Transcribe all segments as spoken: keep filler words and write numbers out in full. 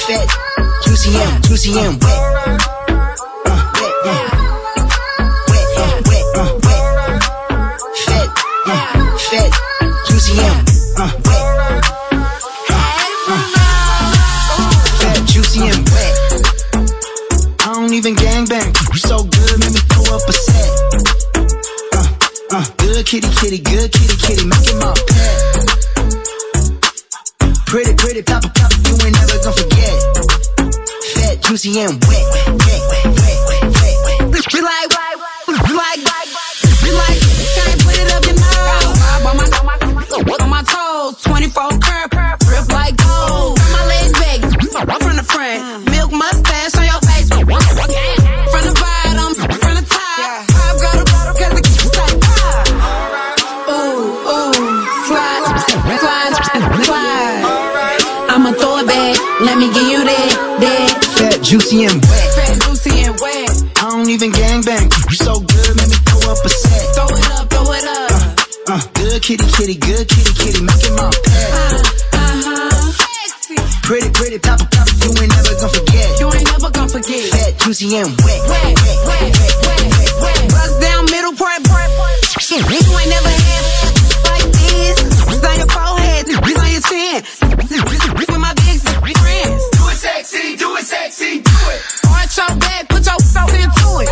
fat, juicy and, juicy and wet. Uh, wet, uh, wet, uh, wet, uh, wet. Fat, uh, fat, juicy and, uh, wet. Fat, juicy and wet. I don't even gangbang. You so good, make me throw up a set. Uh, uh, good kitty, kitty, good kitty, kitty, make it my pet. Pretty, pretty, pop, pop, you ain't never gonna forget. Fat, juicy and wet, wet, wet, wet, wet, wet, wet. We like, we like, we like, can't put it up your nose. On my, on my toes, twenty-four curve, grip like gold. Got my legs back, from the front, milk mustache on your face. From the bottom, from the top, pop got a bottle 'cause the kids like pop. Ooh, ooh, slide, slide, slide. I'ma throw it back, let me give you that, that. Fat, juicy and wet. Fat, juicy and wet. I don't even gangbang. You so good, make me throw up a set. Throw it up, throw it up. Uh, uh, good kitty, kitty, good kitty, kitty, make it my pet. Uh, uh-huh. Sexy. Pretty, pretty, pop, pop, you ain't never gonna forget. You ain't never gonna forget. Fat, juicy and wet. Wet, wet, wet, wet, wet, wet. Bust down middle part, part, part. You ain't never had like this. It's on your forehead, it's on your chin. With my big friends. Do it sexy, do it sexy, do it. Arch your back, put your soul into it.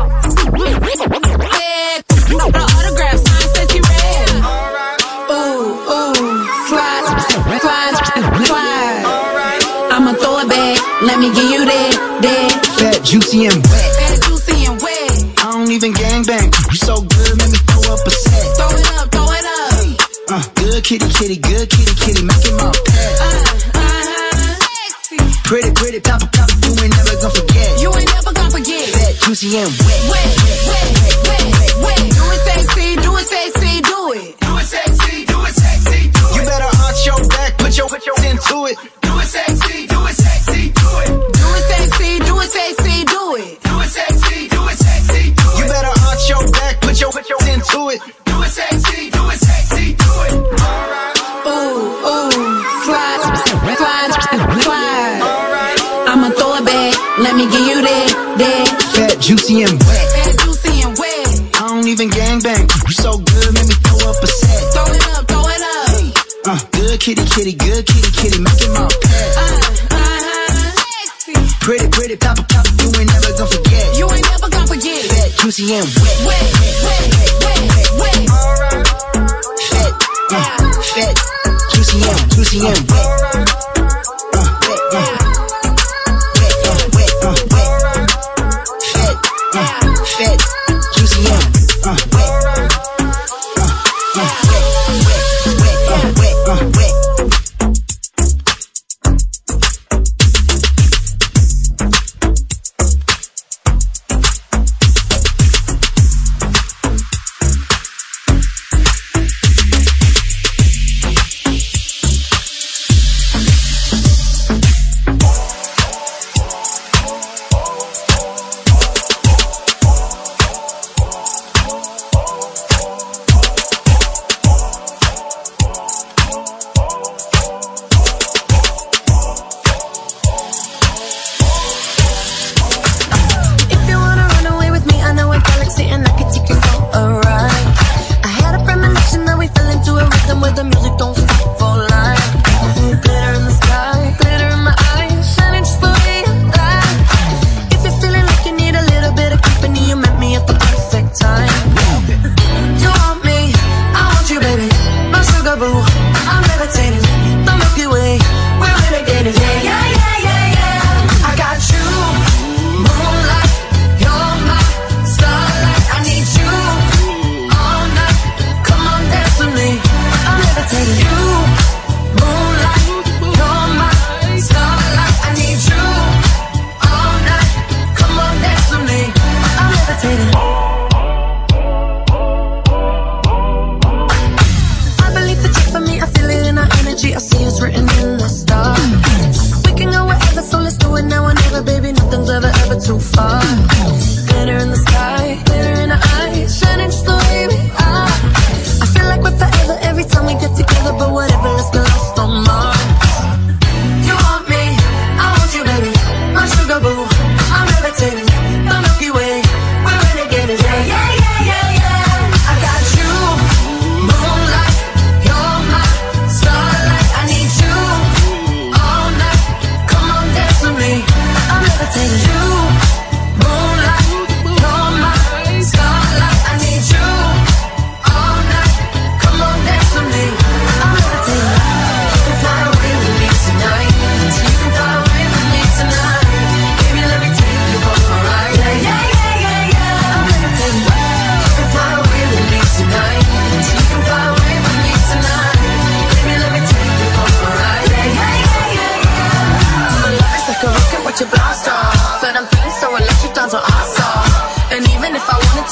Yeah, the autograph sign says you red. Ooh, ooh, slide, slide, slide. I'ma throw it back, let me give you that, that. Fat, juicy and wet. Fat, juicy and wet. I don't even gangbang. You so good, make me throw up a set. Throw it up, throw it up. Hey, uh, good kitty, kitty, good kitty, kitty, make it my pet. Uh, uh-huh. Sexy. Pretty, pretty, pop, pop, you ain't never gonna forget. You ain't never gonna forget. Fat, juicy and wet. Wet, wet, wet, wet, wet, wet. Do it sexy, do it sexy, do it. Do it sexy, do it sexy, do it. You better arch your back, put your, put your into it. Do it sexy, do it sexy, do it. Do it sexy, do it sexy, do it. Do it sexy, do it sexy, do it. You better arch your back, put your, put your into it. Do it sexy, do it sexy, do it. Ooh, ooh, slide, slide, slide. I'ma throw it back, let me give you that, that. Fat, juicy and wet. Fat, juicy and wet. I don't even gangbang. You so good, make me throw up a set. Throw it up, throw it up. Hey, uh, good kitty, kitty, good kitty, kitty, make it my pet. Uh, uh-huh. Sexy. Pretty, pretty, pop, pop, you ain't never gonna forget. You ain't never gonna forget. Fat, juicy and wet. Wet, wet, wet, wet, wet, wet. Fat, uh, fat, juicy and, juicy and wet. Uh, wet, uh. Fat, juicy and uh, wet, uh, uh, wet, wet, wet, uh, wet, uh, wet.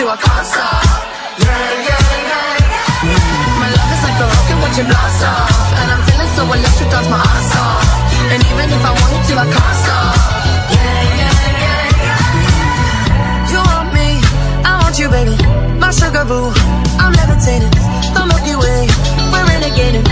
you, I can't stop. Yeah, yeah, yeah. My love is like a rocket watching blast off, and I'm feeling so electric, that's my ass off. And even if I wanted to, I can't stop. Yeah, yeah, yeah, yeah. You want me, I want you, baby. My sugar boo, I'm levitating. The Milky Way, we're renegading.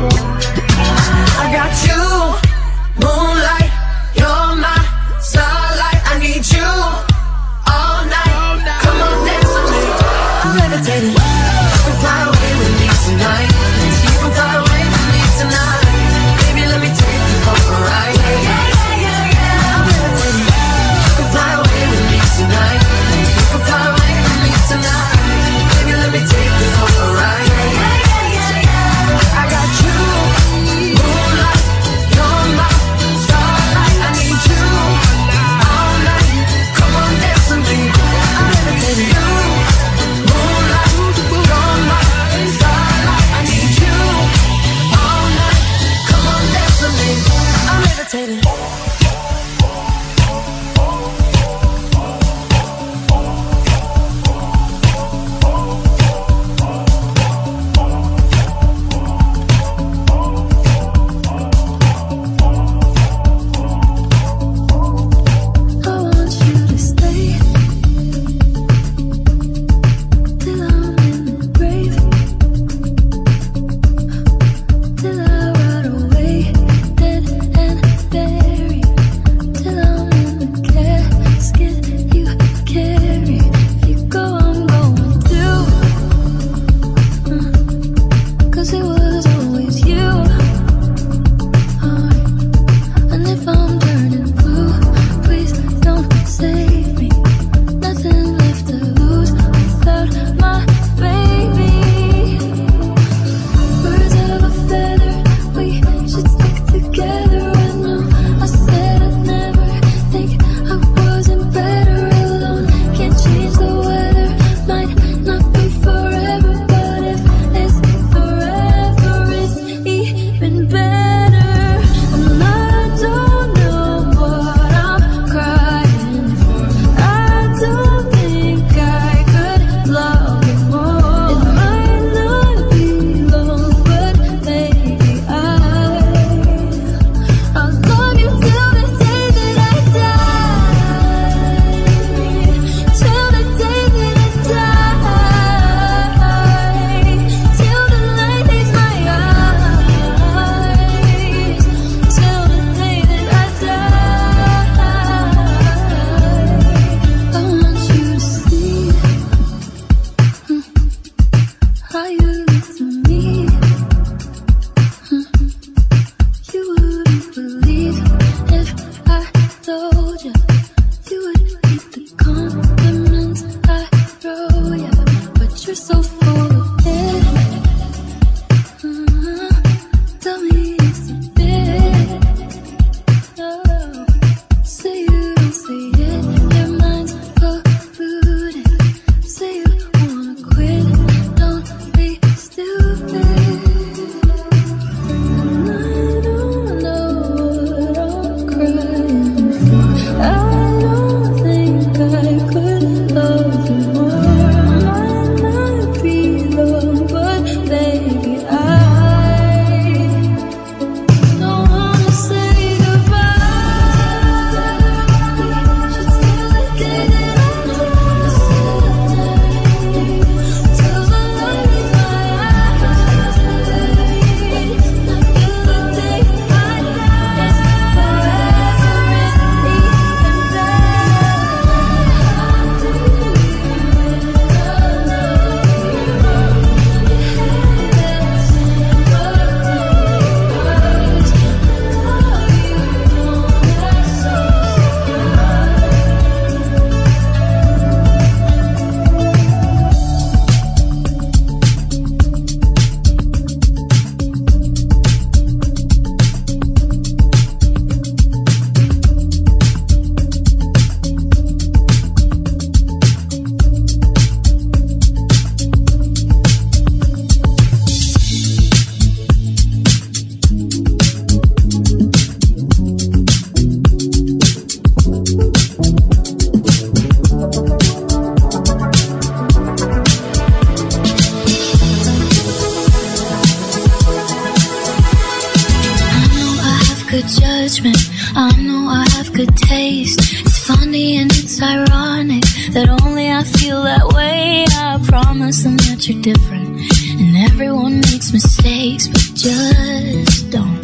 I got you, moonlight, you're my starlight. I need you all night. Come on, dance with me. I'm levitating. You can fly away with me tonight. You can fly away with me tonight. Baby, let me take you for a ride. Yeah, yeah, yeah, yeah. I'm levitating. You can fly away with me tonight. You can fly away with me tonight. Baby, let me take you for a ride. Yeah, yeah, yeah, yeah. I got you, moonlight, you're my starlight. I need you all night. Come on, dance with me. I'm levitating. You, moonlight, you're my starlight. I judgment. I know I have good taste. It's funny and it's ironic that only I feel that way. I promise them that you're different, and everyone makes mistakes, but just don't.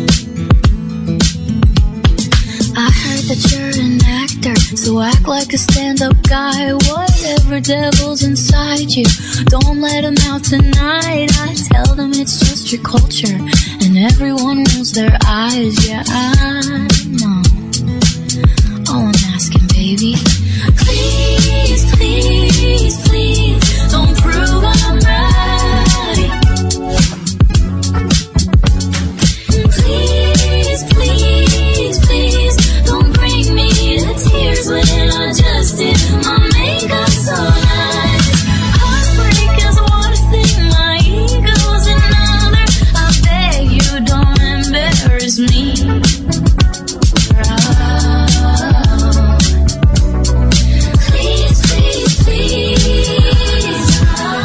I heard that you're an actor, so act like a stand-up guy. Whatever devil's inside you, don't let him out tonight. I tell them it's just your culture, and everyone rolls their eyes. Yeah, I know. All I'm asking, baby, please, please, please, don't prove I'm right. Please, please, please, don't bring me to tears when I just did my makeup so nice. Heartbreak is one thing, my ego's another. I beg you, don't embarrass me. Oh. Please, please, please. Oh.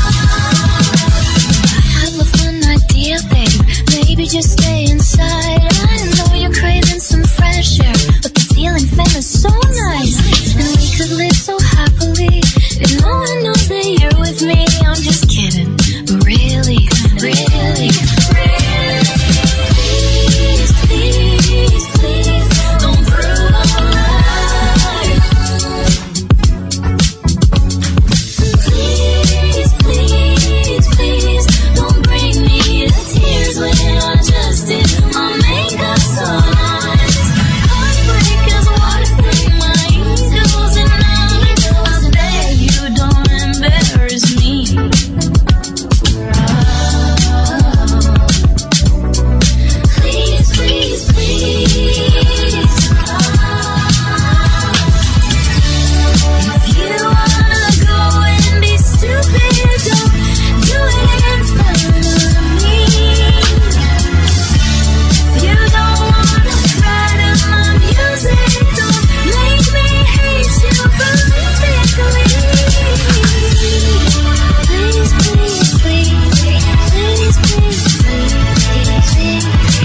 I have a fun idea, babe. Maybe just stay inside. I know you're craving some fresh air, but the ceiling fan is so nice, and we could live so happily if no one knows that you're with me. I'm just kidding, but really, really, really, please, please, please, don't prove I'm right. Please, please, please, don't bring me to tears when I just did my makeup so nice. Heartbreak is one thing, my ego's another. I beg you, don't embarrass me. Oh. Please, please, please. Oh. If you wanna go and be stupid, don't do it in front of me. If you don't wanna cry to my music, don't make me hate you politically. Please, please, please, please, please, please, please,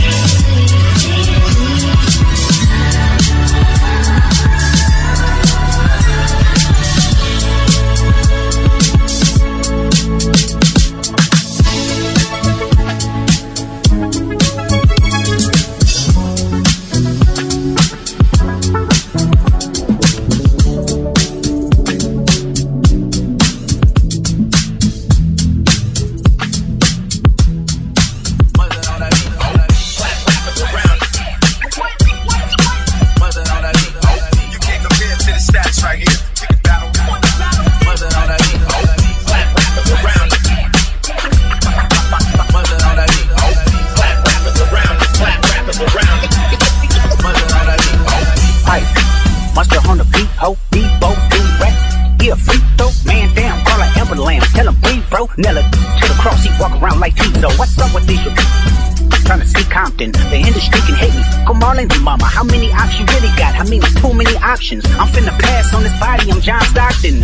Monster on the beat, ho, Debo, D-Rap. Yeah, freak though, man down, call her Amber Lamb. Tell him breathe, bro, Nella to the cross, he walk around like Tizo. What's up with these? Trying to see Compton, the industry can hate me. Go Marlon and Mama, how many options you really got? I mean, too many options. I'm finna pass on this body, I'm John Stockton.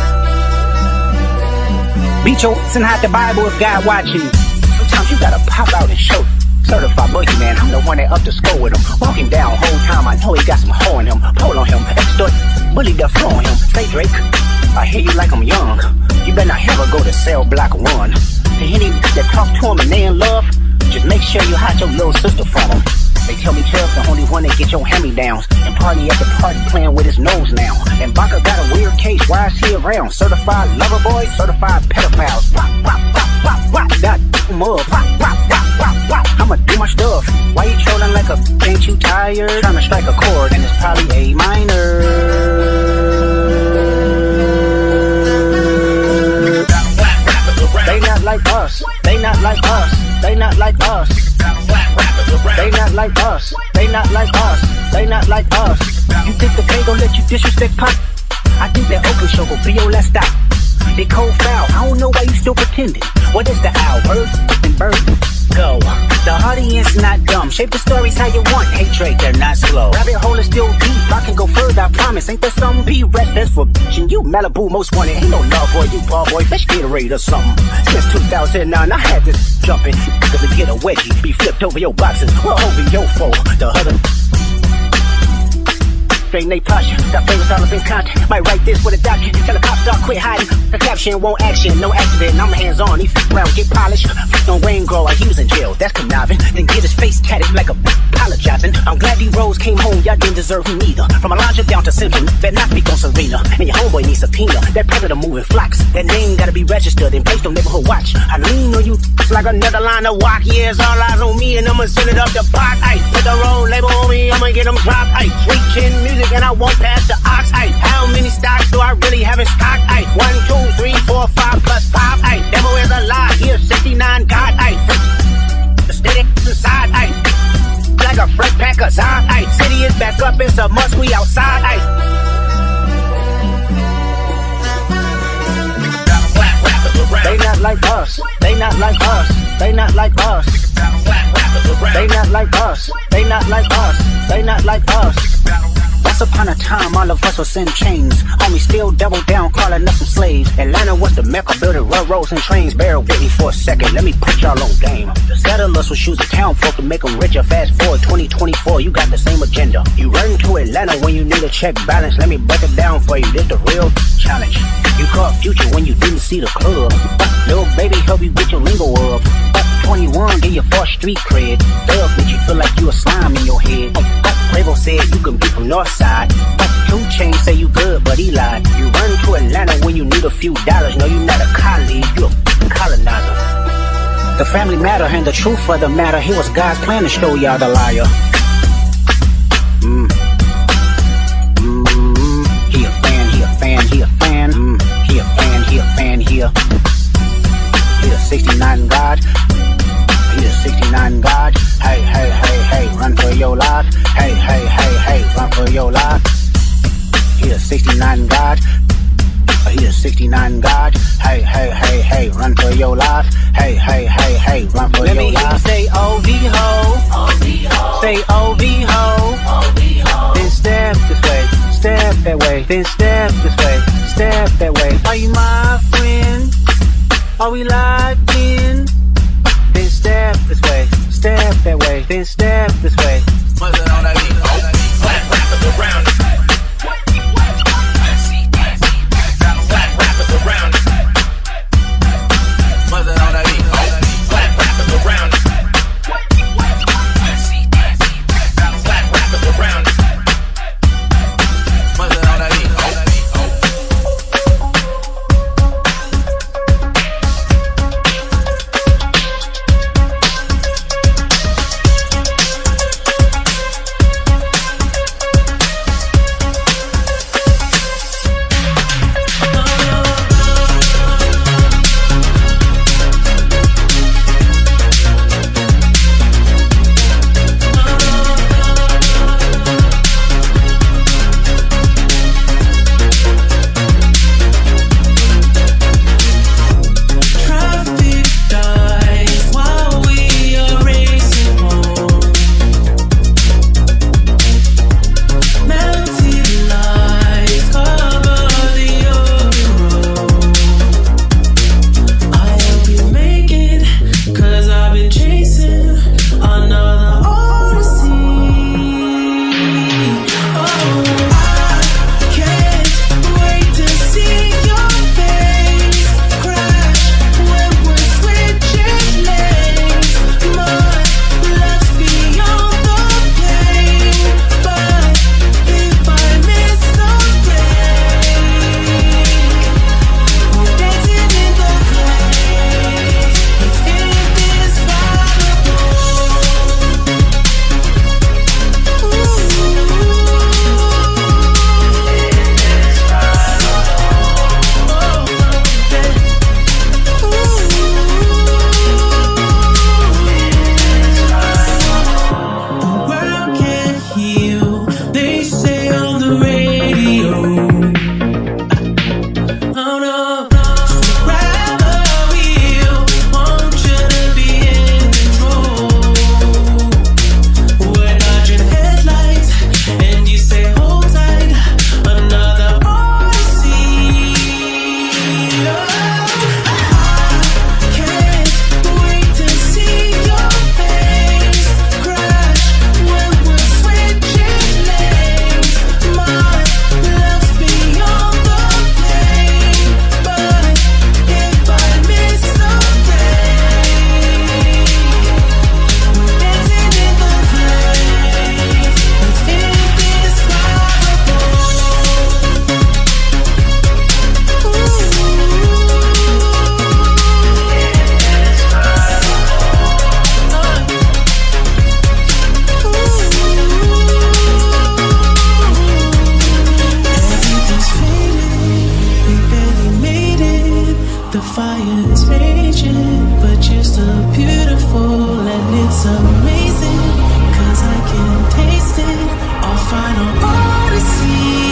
Beat your ass and hide the Bible if God watching. Sometimes you gotta pop out and show. Certified boogeyman, I'm the one that up to score with him. Walking down whole time, I know he got some hoe in him. Pull on him, extort, bully the flow on him. Say Drake, I hear you like I'm young. You better not ever go to cell block one. To any that talk to him and they in love, just make sure you hide your little sister from him. They tell me Chubb's the only one that get your hand-me-downs. And party at the party playing with his nose now. And Baka got a weird case, why is he around? Certified lover boy, certified pedophiles. Wop, wop, wop, wop, wop, that mug. Wop, wop, wop, wop, wop, I'ma do my stuff. Why you trolling like a, ain't you tired? Trying to strike a chord and it's probably A minor. They not like us, they not like us, they not like us. They not like us, they not like us, they not like us. You think the K gon' let you disrespect Pop? I think that Oakland show gon' be your last stop. They cold foul, I don't know why you still pretending. What is the owl? Bird and bird. Go. The audience not dumb. Shape the stories how you want. Hatred, they're not slow. Rabbit hole is still deep. I can go further, I promise. Ain't there some be restless for bitchin'? You Malibu most wanted. Ain't no love boy, you ball boy. Fish Gatorade or something. Since two thousand nine, I had this jumping. Cause to get a wedgie, be flipped over your boxes. Well, over your foe. The other. Straight Nate Posh, got favorites all up in contact. Might write this with a doc. Tell the cops start quit hiding. The caption won't action, no accident. I'm hands on. He f around, get polished. Flipped on Wayne Grow, he was in jail. That's conniving. Then get his face tatted like a b apologizing. I'm glad D-Rose came home. Y'all didn't deserve him either. From Elijah down to Simpson, better not speak on Serena. And your homeboy needs subpoena. That predator moving flocks. That name gotta be registered and placed on neighborhood watch. I lean on you like another line of walk. Yeah, it's all eyes on me and I'ma send it up the pot. Ay, put the road label on me, I'ma get them dropped. Ay, reaching music and I won't pass the ox. Ay, how many stocks do I really have in stock? Ay, one, two, three, four, five plus five. Ay, devil is a lie. Here, sixty-nine God. Ay, the steady inside. Ay, like a fresh pack of Zod. Ay, city is back up. It's a must. We outside. Ay. They not like us. They not like us. They not like us. They not like us. They not like us. They not like us. Once upon a time, all of us was in chains. Homie still double down, calling us some slaves. Atlanta was the mecca, building railroads and trains. Bear with me for a second, let me put y'all on game. The settlers was choosing town folk to make them richer. Fast forward twenty twenty-four, you got the same agenda. You run to Atlanta when you need a check balance. Let me break it down for you, this the real challenge. You caught future when you didn't see the club. Little baby help you get your lingo up. twenty-one, get your first street cred. Thug make you feel like you a slime in your head. Quavo said you can be from Northside. Two Chainz say you good, but he lied. You run to Atlanta when you need a few dollars. No, you not a colleague, you a colonizer. The family matter and the truth of the matter. Here was God's plan to show y'all the liar. Mm. Mm. He a fan, he a fan, he a fan. Mm. He a fan, he a fan, he a. He a sixty-nine God. He a sixty-nine God. Hey, hey, hey, hey, run for your life. Hey, hey, hey, hey, run for your life. He a sixty-nine God. He a sixty-nine God. Hey, hey, hey, hey, run for your life. Hey, hey, hey, hey, run for Let your life. Let me hear you say O V ho. Say O V ho. Then step this way, step that way. Then step this way, step that way. Are you my friend? Are we locked in? Then step this way, step that way. Then step this way. What's it on that beat? Oh, black rappers around it. Black rappers around it. What's it on that beat? Oh, black rappers around it. Black rappers around it. What's it on that beat? The fire is raging, but you're still beautiful, and it's amazing, cause I can taste it, our final odyssey.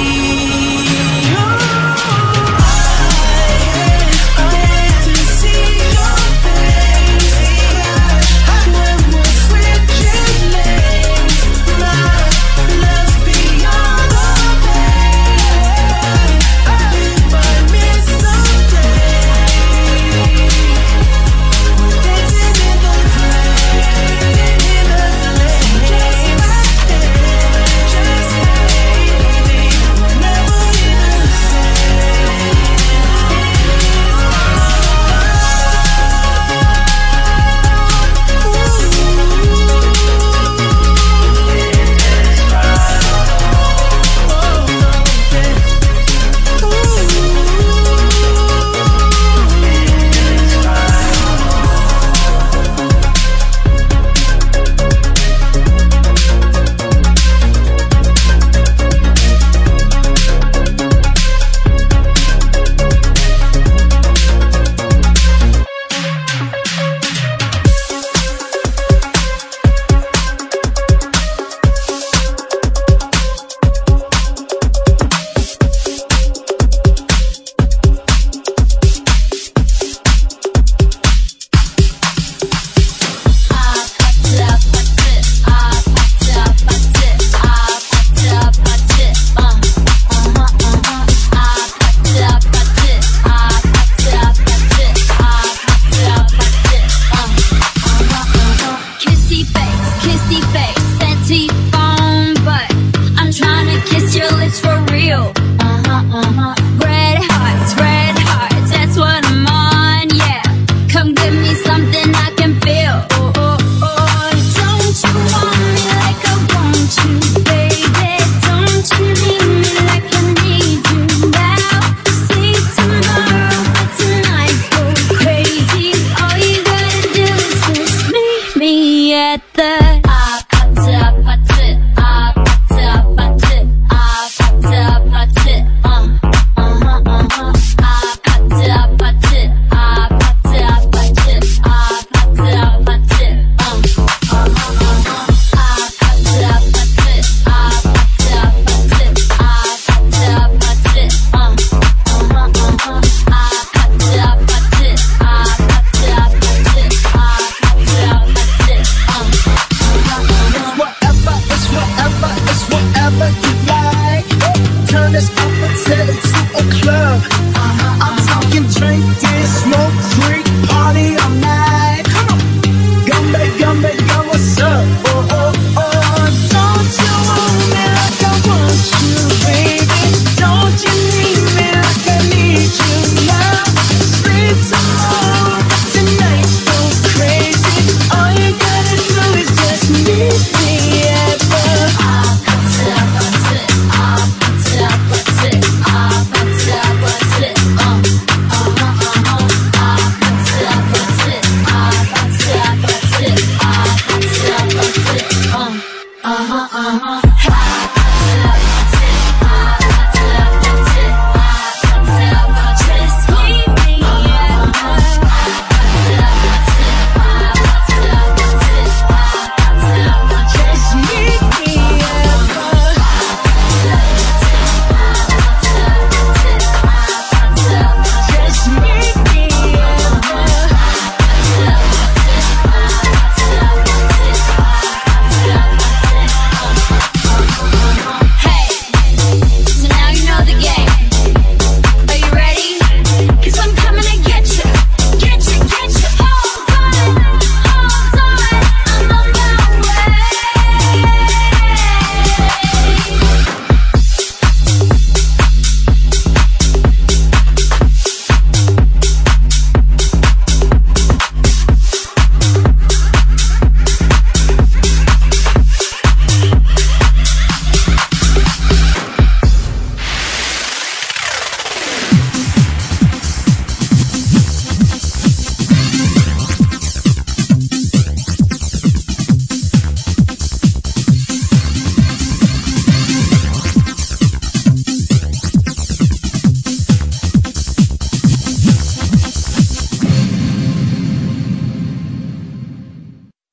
I'm talking drink, dance, smoke, freak, party. I'm